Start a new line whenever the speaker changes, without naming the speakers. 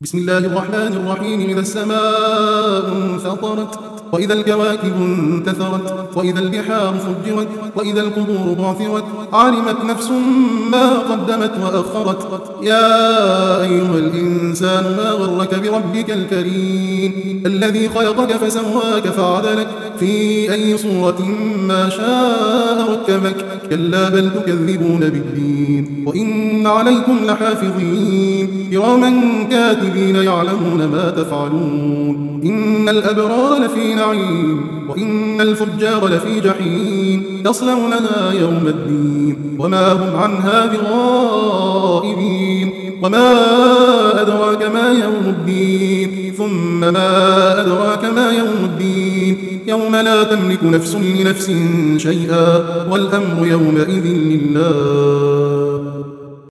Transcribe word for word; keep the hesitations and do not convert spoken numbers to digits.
بسم الله الرحمن الرحيم. إذا السماء انفطرت وإذا الكواكب انتثرت وإذا البحار فجرت وإذا القبور بعثرت علمت نفس ما قدمت وأخرت. يا أيها الإنسان ما غرك بربك الكريم الذي خلقك فسواك فعدلك في أي صورة ما شاء ركبك. كلا بل تكذبون بالدين وإن عليكم لحافظين كراما كاتبين يعلمون ما تفعلون. إن الأبرار لفي نعيم وإن الفجار لفي جحيم يصلونها يوم الدين وما هم عنها بغائبين. وما أدراك ما يوم الدين ثم ما أدراك ما يوم الدين يوم لا تملك نفس لنفس شيئا والأمر يومئذ لله.